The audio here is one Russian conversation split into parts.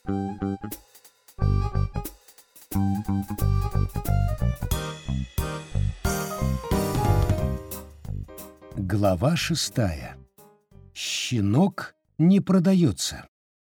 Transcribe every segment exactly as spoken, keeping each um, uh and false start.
Глава шестая. Щенок не продается.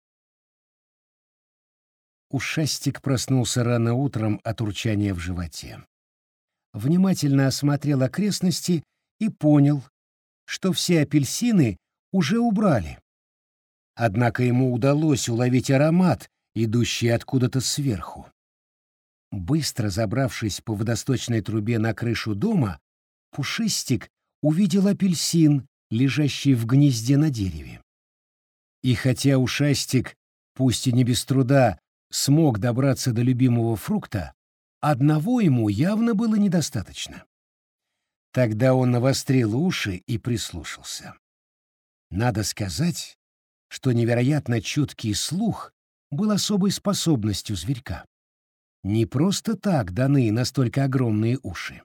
Ушастик проснулся рано утром от урчания в животе. Внимательно осмотрел окрестности и понял, что все апельсины уже убрали. Однако ему удалось уловить аромат, идущий откуда-то сверху. Быстро забравшись по водосточной трубе на крышу дома, Пушистик увидел апельсин, лежащий в гнезде на дереве. И хотя Ушастик, пусть и не без труда, смог добраться до любимого фрукта, одного ему явно было недостаточно. Тогда он навострил уши и прислушался. Надо сказать, что невероятно чуткий слух был особой способностью зверька. Не просто так даны настолько огромные уши.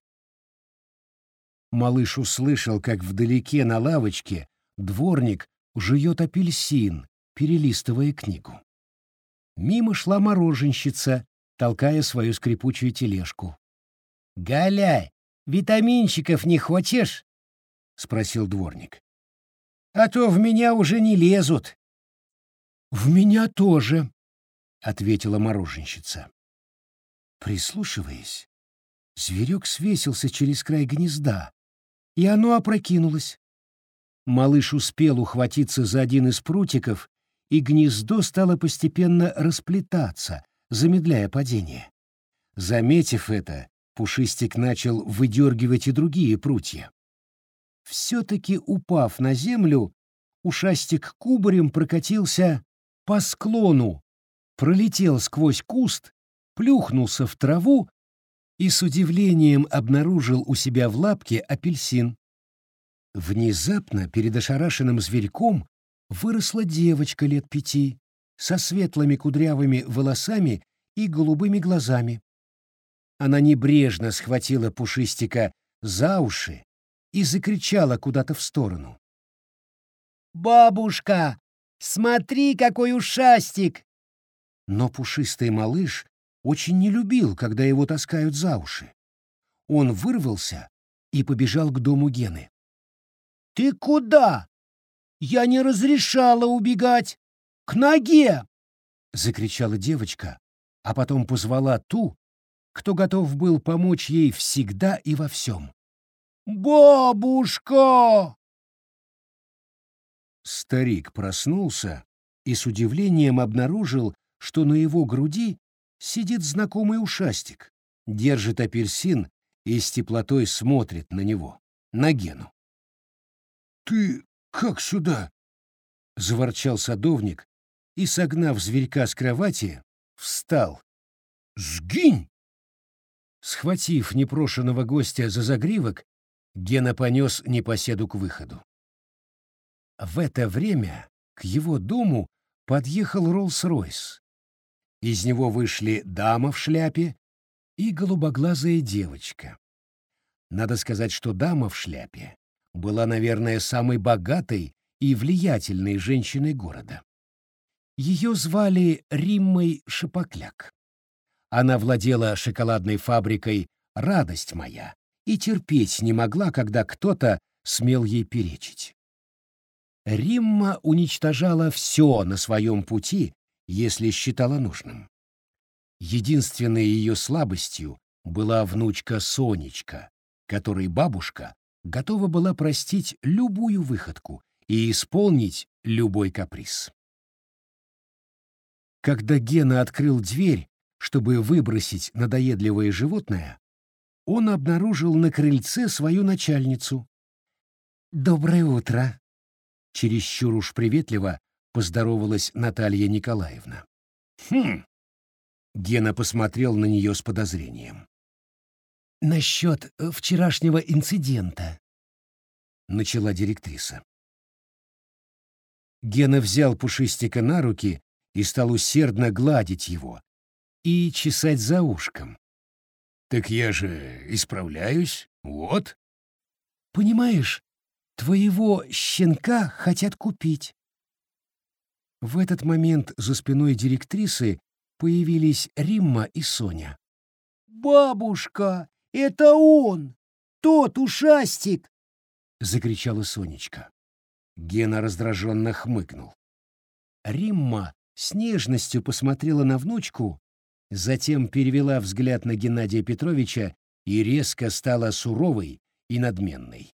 Малыш услышал, как вдалеке на лавочке дворник жует апельсин, перелистывая книгу. Мимо шла мороженщица, толкая свою скрипучую тележку. «Галя, витаминчиков не хочешь?» — спросил дворник. «А то в меня уже не лезут». «В меня тоже», — ответила мороженщица. Прислушиваясь, зверек свесился через край гнезда, и оно опрокинулось. Малыш успел ухватиться за один из прутиков, и гнездо стало постепенно расплетаться, замедляя падение. Заметив это, Пушистик начал выдергивать и другие прутья. Все-таки упав на землю, Ушастик кубарем прокатился по склону, пролетел сквозь куст, плюхнулся в траву и с удивлением обнаружил у себя в лапке апельсин. Внезапно перед ошарашенным зверьком выросла девочка лет пяти, со светлыми кудрявыми волосами и голубыми глазами. Она небрежно схватила Пушистика за уши и закричала куда-то в сторону. «Бабушка, смотри, какой ушастик!» Но пушистый малыш очень не любил, когда его таскают за уши. Он вырвался и побежал к дому Гены. «Ты куда? Я не разрешала убегать! К ноге!» — закричала девочка, а потом позвала ту, кто готов был помочь ей всегда и во всем. «Бабушка!» Старик проснулся и с удивлением обнаружил, что на его груди сидит знакомый ушастик, держит апельсин и с теплотой смотрит на него, на Гену. «Ты как сюда?» — заворчал садовник и, согнав зверька с кровати, встал. «Сгинь!» Схватив непрошеного гостя за загривок, Гена понес непоседу к выходу. В это время к его дому подъехал Роллс-Ройс. Из него вышли дама в шляпе и голубоглазая девочка. Надо сказать, что дама в шляпе была, наверное, самой богатой и влиятельной женщиной города. Ее звали Риммой Шапокляк. Она владела шоколадной фабрикой «Радость моя» и терпеть не могла, когда кто-то смел ей перечить. Римма уничтожала все на своем пути, если считала нужным. Единственной ее слабостью была внучка Сонечка, которой бабушка готова была простить любую выходку и исполнить любой каприз. Когда Гена открыл дверь, чтобы выбросить надоедливое животное, он обнаружил на крыльце свою начальницу. «Доброе утро!» — чересчур уж приветливо поздоровалась Наталья Николаевна. «Хм!» — Гена посмотрел на нее с подозрением. «Насчет вчерашнего инцидента», — начала директриса. Гена взял Пушистика на руки и стал усердно гладить его и чесать за ушком. «Так я же исправляюсь, вот». «Понимаешь, твоего щенка хотят купить». В этот момент за спиной директрисы появились Римма и Соня. «Бабушка, это он! Тот ушастик!» — закричала Сонечка. Гена раздраженно хмыкнул. Римма с нежностью посмотрела на внучку, затем перевела взгляд на Геннадия Петровича и резко стала суровой и надменной.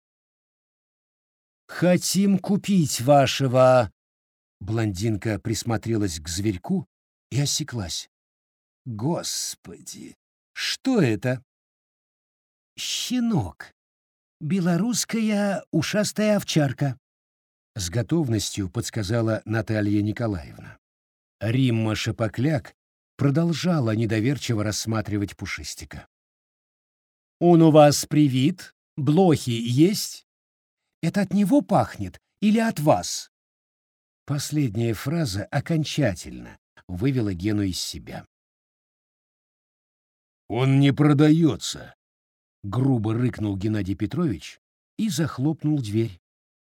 «Хотим купить вашего...» Блондинка присмотрелась к зверьку и осеклась. «Господи, что это?» «Щенок. Белорусская ушастая овчарка», — с готовностью подсказала Наталья Николаевна. Римма Шапокляк продолжала недоверчиво рассматривать Пушистика. «Он у вас привит? Блохи есть? Это от него пахнет или от вас?» Последняя фраза окончательно вывела Гену из себя. «Он не продается», — грубо рыкнул Геннадий Петрович и захлопнул дверь.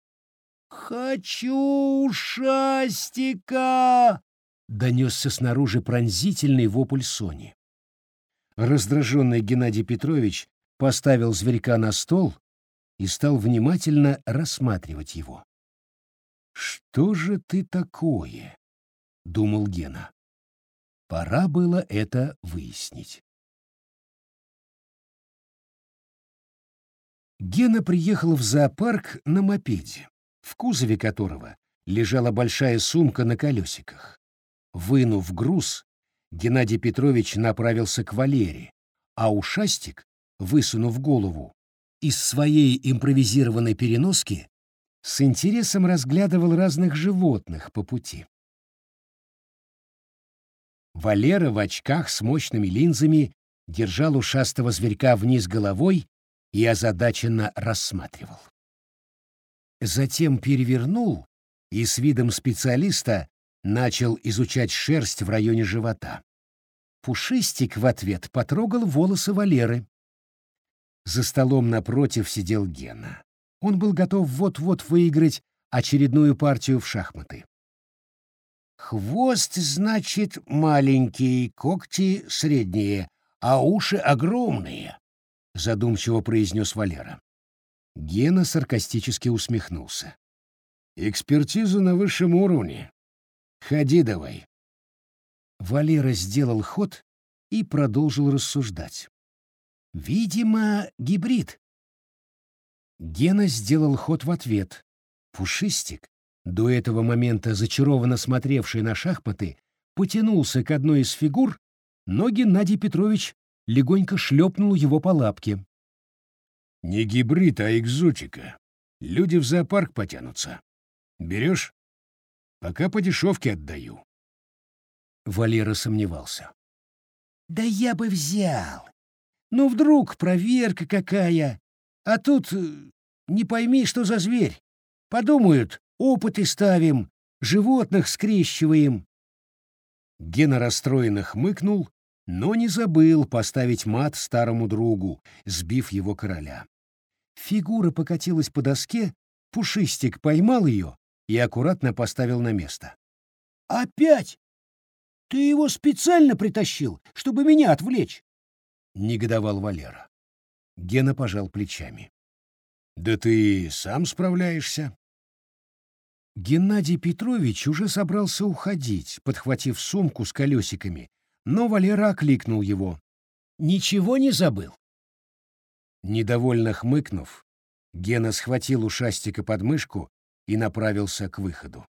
«Хочу ушастика!» — донесся снаружи пронзительный вопль Сони. Раздраженный Геннадий Петрович поставил зверька на стол и стал внимательно рассматривать его. «Что же ты такое?» — думал Гена. Пора было это выяснить. Гена приехал в зоопарк на мопеде, в кузове которого лежала большая сумка на колесиках. Вынув груз, Геннадий Петрович направился к Валере, а ушастик, высунув голову, из своей импровизированной переноски с интересом разглядывал разных животных по пути. Валера в очках с мощными линзами держал ушастого зверька вниз головой и озадаченно рассматривал. Затем перевернул и с видом специалиста начал изучать шерсть в районе живота. Пушистик в ответ потрогал волосы Валеры. За столом напротив сидел Гена. Он был готов вот-вот выиграть очередную партию в шахматы. «Хвост, значит, маленький, когти средние, а уши огромные», — задумчиво произнес Валера. Гена саркастически усмехнулся. «Экспертиза на высшем уровне. Ходи давай». Валера сделал ход и продолжил рассуждать. «Видимо, гибрид». Гена сделал ход в ответ. Пушистик, до этого момента зачарованно смотревший на шахматы, потянулся к одной из фигур, но Геннадий Петрович легонько шлепнул его по лапке. «Не гибрид, а экзотика. Люди в зоопарк потянутся. Берешь? Пока по дешевке отдаю». Валера сомневался. «Да я бы взял. Ну, вдруг проверка какая, а тут не пойми, что за зверь. Подумают, опыты ставим, животных скрещиваем». Гена расстроенно хмыкнул, но не забыл поставить мат старому другу, сбив его короля. Фигура покатилась по доске, Пушистик поймал ее и аккуратно поставил на место. «Опять? Ты его специально притащил, чтобы меня отвлечь?» — негодовал Валера. Гена пожал плечами. «Да ты сам справляешься». Геннадий Петрович уже собрался уходить, подхватив сумку с колесиками, но Валера окликнул его. «Ничего не забыл?» Недовольно хмыкнув, Гена схватил ушастика под мышку и направился к выходу.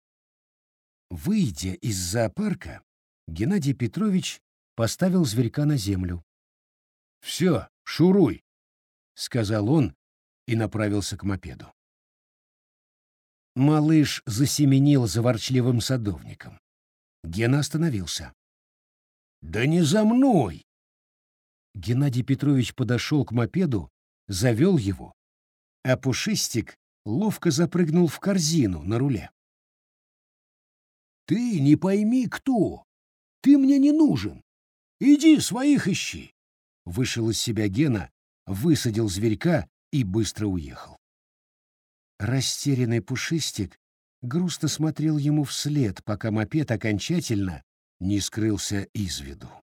Выйдя из зоопарка, Геннадий Петрович поставил зверька на землю. «Все, шуруй», — сказал он и направился к мопеду. Малыш засеменил за ворчливым садовником. Гена остановился. «Да не за мной!» Геннадий Петрович подошел к мопеду, завел его, а Пушистик ловко запрыгнул в корзину на руле. «Ты не пойми кто! Ты мне не нужен! Иди своих ищи!» Вышел из себя Гена, высадил зверька и быстро уехал. Растерянный Пушистик грустно смотрел ему вслед, пока мопед окончательно не скрылся из виду.